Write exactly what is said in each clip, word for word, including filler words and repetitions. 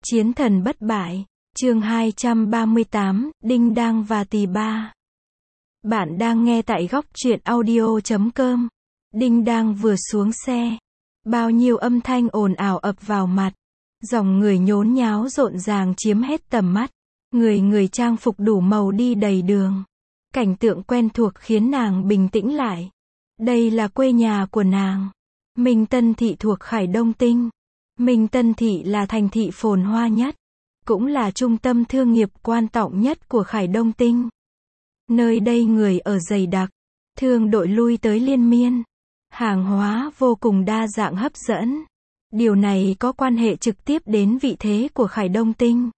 Chiến thần bất bại, chương hai trăm ba mươi tám, Đinh Đang và Tỳ Ba. Bạn đang nghe tại góc truyện audio chấm com. Đinh Đang vừa xuống xe. Bao nhiêu âm thanh ồn ào ập vào mặt. Dòng người nhốn nháo rộn ràng chiếm hết tầm mắt. Người người trang phục đủ màu đi đầy đường. Cảnh tượng quen thuộc khiến nàng bình tĩnh lại. Đây là quê nhà của nàng. Minh Tân Thị thuộc Khải Đông Tinh. Minh Tân Thị là thành thị phồn hoa nhất, cũng là trung tâm thương nghiệp quan trọng nhất của Khải Đông Tinh. Nơi đây người ở dày đặc, thương đội lui tới liên miên, hàng hóa vô cùng đa dạng hấp dẫn. Điều này có quan hệ trực tiếp đến vị thế của Khải Đông Tinh.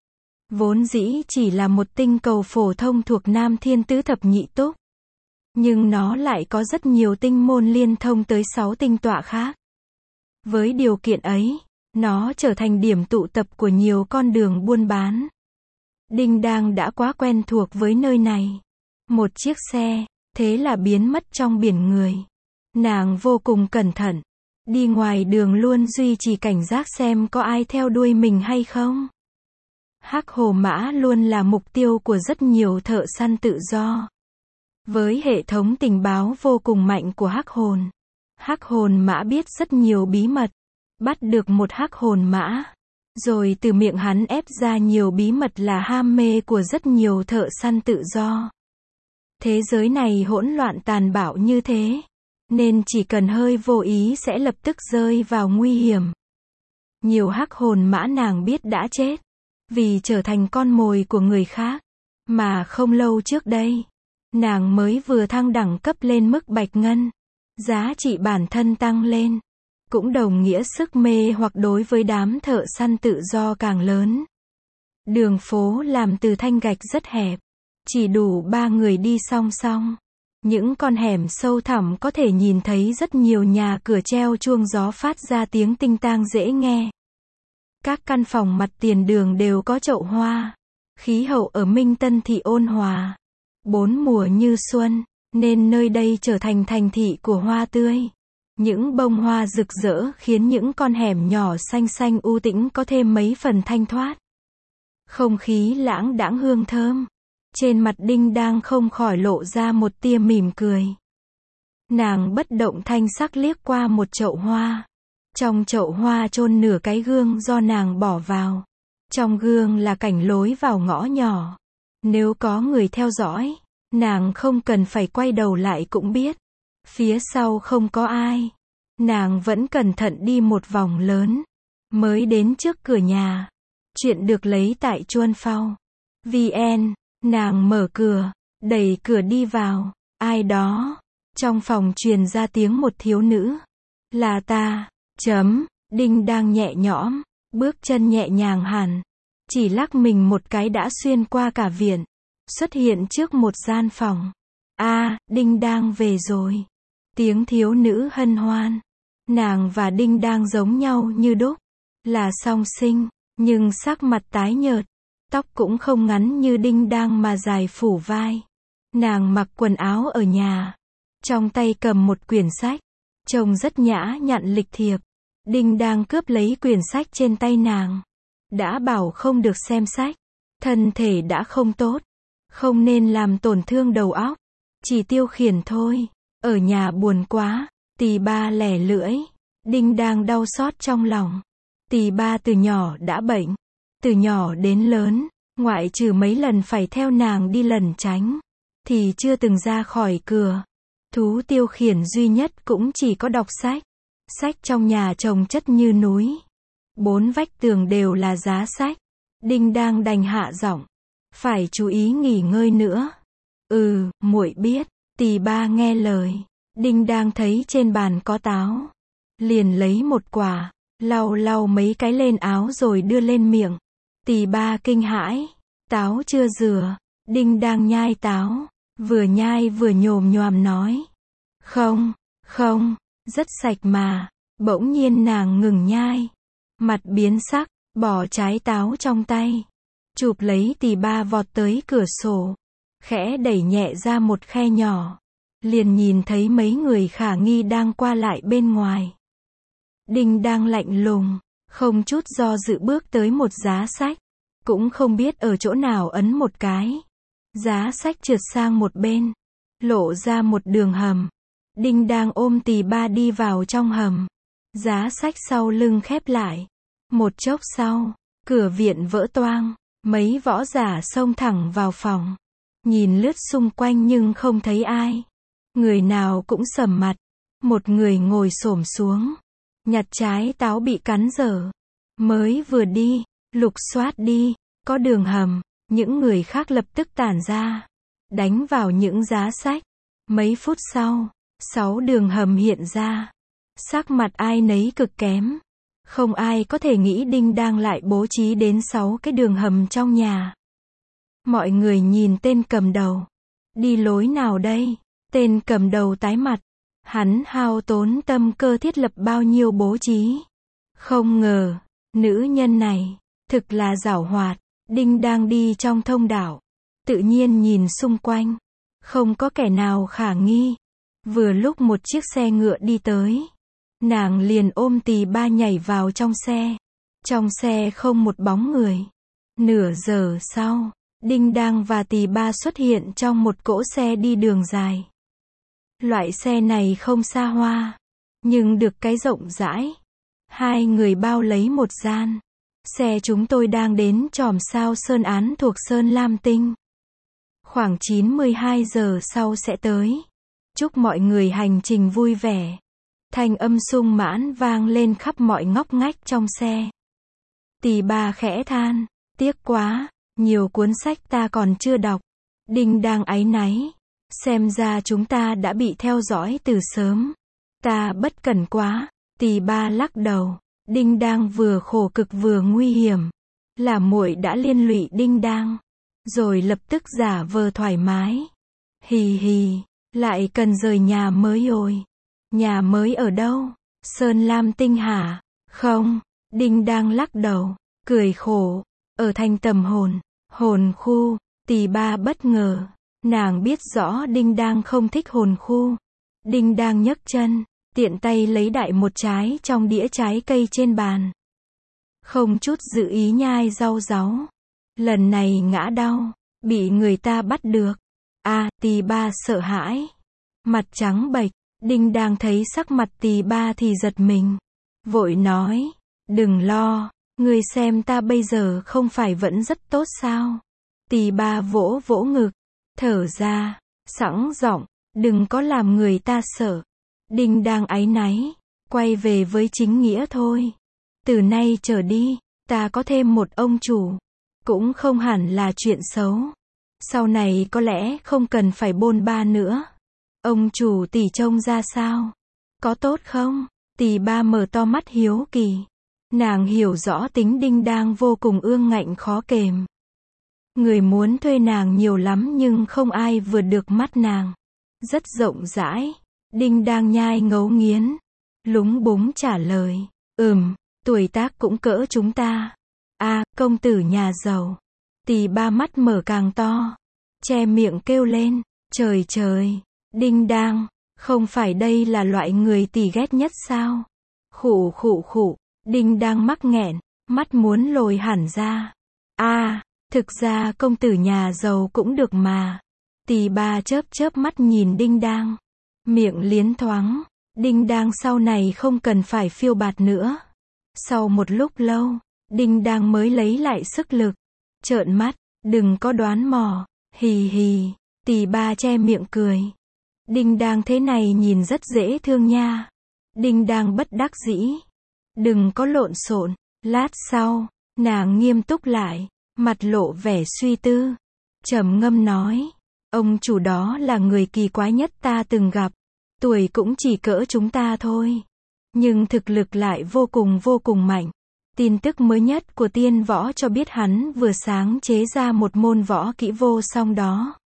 Vốn dĩ chỉ là một tinh cầu phổ thông thuộc Nam Thiên Tứ Thập Nhị Túc, nhưng nó lại có rất nhiều tinh môn liên thông tới sáu tinh tọa khác. Với điều kiện ấy, nó trở thành điểm tụ tập của nhiều con đường buôn bán. Đinh Đang đã quá quen thuộc với nơi này. Một chiếc xe, thế là biến mất trong biển người. Nàng vô cùng cẩn thận. Đi ngoài đường luôn duy trì cảnh giác xem có ai theo đuôi mình hay không. Hắc Hồ Mã luôn là mục tiêu của rất nhiều thợ săn tự do. Với hệ thống tình báo vô cùng mạnh của Hắc Hồn, Hắc Hồn Mã biết rất nhiều bí mật. Bắt được một Hắc Hồn Mã, rồi từ miệng hắn ép ra nhiều bí mật là ham mê của rất nhiều thợ săn tự do. Thế giới này hỗn loạn tàn bạo như thế, nên chỉ cần hơi vô ý sẽ lập tức rơi vào nguy hiểm. Nhiều Hắc Hồn Mã nàng biết đã chết, vì trở thành con mồi của người khác. Mà không lâu trước đây, nàng mới vừa thăng đẳng cấp lên mức bạch ngân. Giá trị bản thân tăng lên, cũng đồng nghĩa sức mê hoặc đối với đám thợ săn tự do càng lớn. Đường phố làm từ thanh gạch rất hẹp, chỉ đủ ba người đi song song. Những con hẻm sâu thẳm có thể nhìn thấy rất nhiều nhà cửa treo chuông gió phát ra tiếng tinh tang dễ nghe. Các căn phòng mặt tiền đường đều có chậu hoa. Khí hậu ở Minh Tân Thị ôn hòa, bốn mùa như xuân, nên nơi đây trở thành thành thị của hoa tươi. Những bông hoa rực rỡ khiến những con hẻm nhỏ xanh xanh u tĩnh có thêm mấy phần thanh thoát. Không khí lãng đãng hương thơm. Trên mặt Đinh Đang không khỏi lộ ra một tia mỉm cười. Nàng bất động thanh sắc liếc qua một chậu hoa. Trong chậu hoa chôn nửa cái gương do nàng bỏ vào. Trong gương là cảnh lối vào ngõ nhỏ. Nếu có người theo dõi, nàng không cần phải quay đầu lại cũng biết. Phía sau không có ai. Nàng vẫn cẩn thận đi một vòng lớn, mới đến trước cửa nhà. Chuyện được lấy tại Chuan Phao. vê en, nàng mở cửa, đẩy cửa đi vào. Ai đó? Trong phòng truyền ra tiếng một thiếu nữ. Là ta. Chấm. Đinh Đang nhẹ nhõm, bước chân nhẹ nhàng hẳn. Chỉ lắc mình một cái đã xuyên qua cả viện, xuất hiện trước một gian phòng. A, à, Đinh Đang về rồi. Tiếng thiếu nữ hân hoan. Nàng và Đinh Đang giống nhau như đúc, là song sinh, nhưng sắc mặt tái nhợt, tóc cũng không ngắn như Đinh Đang mà dài phủ vai. Nàng mặc quần áo ở nhà, trong tay cầm một quyển sách, trông rất nhã nhặn lịch thiệp. Đinh Đang cướp lấy quyển sách trên tay nàng. Đã bảo không được xem sách, thân thể đã không tốt, không nên làm tổn thương đầu óc, chỉ tiêu khiển thôi. Ở nhà buồn quá. Tỳ Ba lẻ lưỡi. Đinh Đang đau xót trong lòng. Tỳ Ba từ nhỏ đã bệnh. Từ nhỏ đến lớn, ngoại trừ mấy lần phải theo nàng đi lẩn tránh, thì chưa từng ra khỏi cửa. Thú tiêu khiển duy nhất cũng chỉ có đọc sách. Sách trong nhà chồng chất như núi. Bốn vách tường đều là giá sách. Đinh Đang đành hạ giọng. Phải chú ý nghỉ ngơi nữa. Ừ, muội biết. Tỳ Ba nghe lời. Đinh Đang thấy trên bàn có táo, liền lấy một quả, lau lau mấy cái lên áo rồi đưa lên miệng. Tỳ Ba kinh hãi. Táo chưa rửa. Đinh Đang nhai táo, vừa nhai vừa nhồm nhoàm nói. Không, không, rất sạch mà. Bỗng nhiên nàng ngừng nhai, mặt biến sắc, bỏ trái táo trong tay, chụp lấy Tỳ Ba vọt tới cửa sổ, khẽ đẩy nhẹ ra một khe nhỏ. Liền nhìn thấy mấy người khả nghi đang qua lại bên ngoài. Đinh Đang lạnh lùng, Không chút do dự bước tới một giá sách. Cũng không biết ở chỗ nào ấn một cái. Giá sách trượt sang một bên. Lộ ra một đường hầm. Đinh đang ôm Tỳ Ba đi vào trong hầm. Giá sách sau lưng khép lại. Một chốc sau, cửa viện vỡ toang. Mấy võ giả xông thẳng vào phòng. Nhìn lướt xung quanh nhưng không thấy ai. Người nào cũng sầm mặt. Một người ngồi xổm xuống. Nhặt trái táo bị cắn dở. Mới vừa đi, lục soát đi, có đường hầm. Những người khác lập tức tản ra. Đánh vào những giá sách. Mấy phút sau, sáu đường hầm hiện ra. Sắc mặt ai nấy cực kém. Không ai có thể nghĩ Đinh đang lại bố trí đến sáu cái đường hầm trong nhà. Mọi người nhìn tên cầm đầu. Đi lối nào đây? Tên cầm đầu tái mặt. Hắn hao tốn tâm cơ thiết lập bao nhiêu bố trí. Không ngờ, nữ nhân này, thực là giảo hoạt. Đinh đang đi trong thông đạo. Tự nhiên nhìn xung quanh. Không có kẻ nào khả nghi. Vừa lúc một chiếc xe ngựa đi tới. Nàng liền ôm Tỳ Ba nhảy vào trong xe. Trong xe không một bóng người. Nửa giờ sau, Đinh đang và Tỳ Ba xuất hiện trong một cỗ xe đi đường dài. Loại xe này không xa hoa, nhưng được cái rộng rãi. Hai người bao lấy một gian. Xe chúng tôi đang đến Chòm Sao Sơn Án thuộc Sơn Lam Tinh. Khoảng chín mươi hai giờ sau sẽ tới. Chúc mọi người hành trình vui vẻ. Thanh âm sung mãn vang lên khắp mọi ngóc ngách trong xe. Tỳ Ba khẽ than, tiếc quá, nhiều cuốn sách ta còn chưa đọc. Đinh đang áy náy. Xem ra chúng ta đã bị theo dõi từ sớm. Ta bất cẩn quá. Tỳ Ba lắc đầu. Đinh đang vừa khổ cực vừa nguy hiểm. Là muội đã liên lụy Đinh đang. Rồi lập tức giả vờ thoải mái. Hì hì, lại cần rời nhà mới rồi. Nhà mới ở đâu? Sơn Lam Tinh hả? Không, Đinh đang lắc đầu, cười khổ. Ở thành Tầm Hồn, Hồn khu. Tỳ Ba bất ngờ. Nàng biết rõ Đinh đang không thích hồn khu. Đinh đang nhấc chân, tiện tay lấy đại một trái trong đĩa trái cây trên bàn. Không chút dự ý nhai rau ráu. Lần này ngã đau, bị người ta bắt được. À, Tỳ Ba sợ hãi. Mặt trắng bệch, Đinh đang thấy sắc mặt Tỳ Ba thì giật mình. Vội nói, đừng lo, ngươi xem ta bây giờ không phải vẫn rất tốt sao? Tỳ Ba vỗ vỗ ngực, thở ra, sẵn giọng, đừng có làm người ta sợ. Đinh đang áy náy, quay về với chính nghĩa thôi. Từ nay trở đi, ta có thêm một ông chủ. Cũng không hẳn là chuyện xấu. Sau này có lẽ không cần phải bôn ba nữa. Ông chủ tỷ trông ra sao? Có tốt không? Tỳ Ba mở to mắt hiếu kỳ. Nàng hiểu rõ tính Đinh đang vô cùng ương ngạnh khó kềm. Người muốn thuê nàng nhiều lắm nhưng không ai vừa được mắt nàng. Rất rộng rãi. Đinh đang nhai ngấu nghiến. Lúng búng trả lời. Ừm, tuổi tác cũng cỡ chúng ta. À, công tử nhà giàu. Tỳ Ba mắt mở càng to. Che miệng kêu lên. Trời trời, Đinh đang, không phải đây là loại người tỷ ghét nhất sao? Khụ khụ khụ, Đinh đang mắc nghẹn, mắt muốn lồi hẳn ra. À, thực ra công tử nhà giàu cũng được mà. Tỳ Ba chớp chớp mắt nhìn Đinh đang. Miệng liến thoáng. Đinh đang sau này không cần phải phiêu bạt nữa. Sau một lúc lâu, Đinh đang mới lấy lại sức lực. Trợn mắt, đừng có đoán mò. Hì hì, Tỳ Ba che miệng cười. Đinh đang thế này nhìn rất dễ thương nha. Đinh đang bất đắc dĩ. Đừng có lộn xộn. Lát sau, nàng nghiêm túc lại, mặt lộ vẻ suy tư. Trầm ngâm nói, ông chủ đó là người kỳ quái nhất ta từng gặp. Tuổi cũng chỉ cỡ chúng ta thôi. Nhưng thực lực lại vô cùng vô cùng mạnh. Tin tức mới nhất của Tiên Võ cho biết hắn vừa sáng chế ra một môn võ kỹ vô song đó.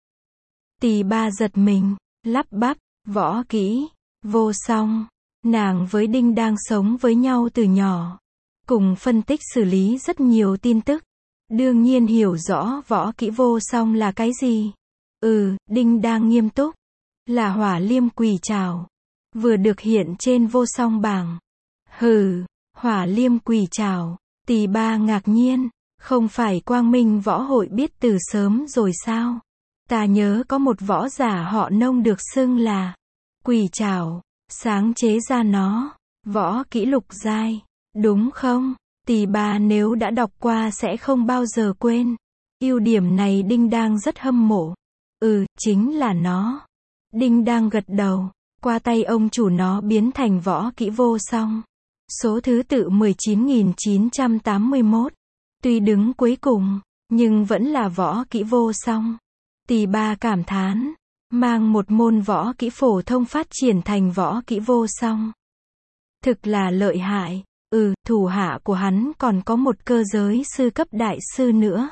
Tỳ Ba giật mình, lắp bắp, võ kỹ, vô song. Nàng với Đinh đang sống với nhau từ nhỏ. Cùng phân tích xử lý rất nhiều tin tức. Đương nhiên hiểu rõ võ kỹ vô song là cái gì. Ừ, Đinh đang nghiêm túc. Là Hỏa Liêm Quỷ Trảo. Vừa được hiện trên vô song bảng. Hừ, Hỏa Liêm Quỷ Trảo. Tỳ Ba ngạc nhiên, không phải Quang Minh Võ Hội biết từ sớm rồi sao? Ta nhớ có một võ giả họ Nông được xưng là Quỷ Trảo, sáng chế ra nó, võ kỹ lục giai, đúng không? Tỳ Ba nếu đã đọc qua sẽ không bao giờ quên. Ưu điểm này Đinh Đang rất hâm mộ. Ừ, chính là nó. Đinh Đang gật đầu, qua tay ông chủ nó biến thành võ kỹ vô song. Số thứ tự mười chín nghìn chín trăm tám mươi mốt. Tuy đứng cuối cùng, nhưng vẫn là võ kỹ vô song. Tỳ Ba cảm thán, mang một môn võ kỹ phổ thông phát triển thành võ kỹ vô song. Thực là lợi hại. Ừ, thủ hạ của hắn còn có một cơ giới sư cấp đại sư nữa.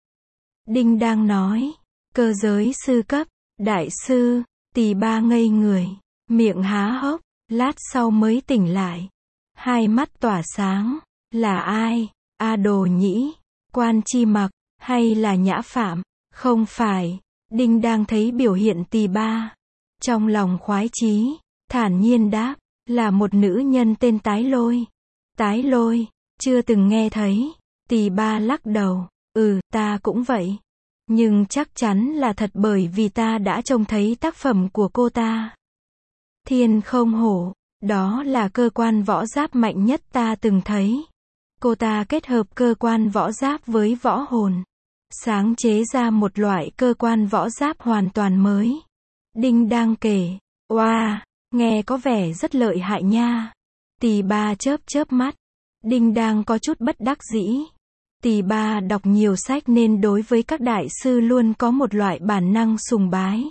Đinh Đang nói, cơ giới sư cấp, đại sư, Tỳ Ba ngây người, miệng há hốc, lát sau mới tỉnh lại. Hai mắt tỏa sáng, là ai? A Đồ Nhĩ, Quan Chi Mặc, hay là Nhã Phạm? Không phải. Đinh Đang thấy biểu hiện Tỳ Ba, trong lòng khoái chí, thản nhiên đáp, là một nữ nhân tên Tái Lôi. Tái Lôi, chưa từng nghe thấy. Tỳ Ba lắc đầu, ừ, ta cũng vậy. Nhưng chắc chắn là thật bởi vì ta đã trông thấy tác phẩm của cô ta. Thiên Không Hổ, đó là cơ quan võ giáp mạnh nhất ta từng thấy. Cô ta kết hợp cơ quan võ giáp với võ hồn, sáng chế ra một loại cơ quan võ giáp hoàn toàn mới. Đinh Đang kể, oa, wow, nghe có vẻ rất lợi hại nha. Tỳ Ba chớp chớp mắt. Đinh Đang có chút bất đắc dĩ. Tỳ Ba đọc nhiều sách nên đối với các đại sư luôn có một loại bản năng sùng bái.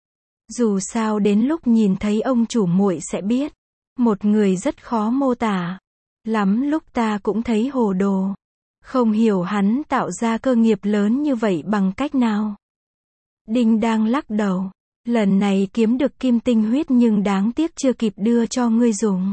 Dù sao đến lúc nhìn thấy ông chủ muội sẽ biết, một người rất khó mô tả. Lắm lúc ta cũng thấy hồ đồ. Không hiểu hắn tạo ra cơ nghiệp lớn như vậy bằng cách nào. Đinh Đang lắc đầu. Lần này kiếm được kim tinh huyết nhưng đáng tiếc chưa kịp đưa cho ngươi dùng.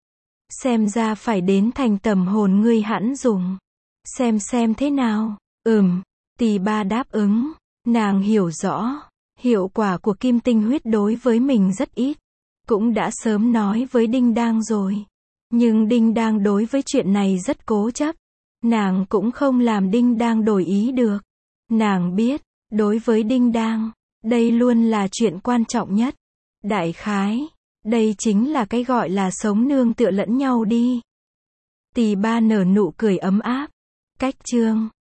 Xem ra phải đến thành tầm hồn ngươi hẵn dùng. Xem xem thế nào. Ừm, Tỳ Ba đáp ứng. Nàng hiểu rõ, hiệu quả của kim tinh huyết đối với mình rất ít. Cũng đã sớm nói với Đinh Đang rồi. Nhưng Đinh Đang đối với chuyện này rất cố chấp. Nàng cũng không làm Đinh Đang đổi ý được. Nàng biết, đối với Đinh Đang, đây luôn là chuyện quan trọng nhất. Đại khái, đây chính là cái gọi là sống nương tựa lẫn nhau đi. Tỳ Ba nở nụ cười ấm áp. Cách chương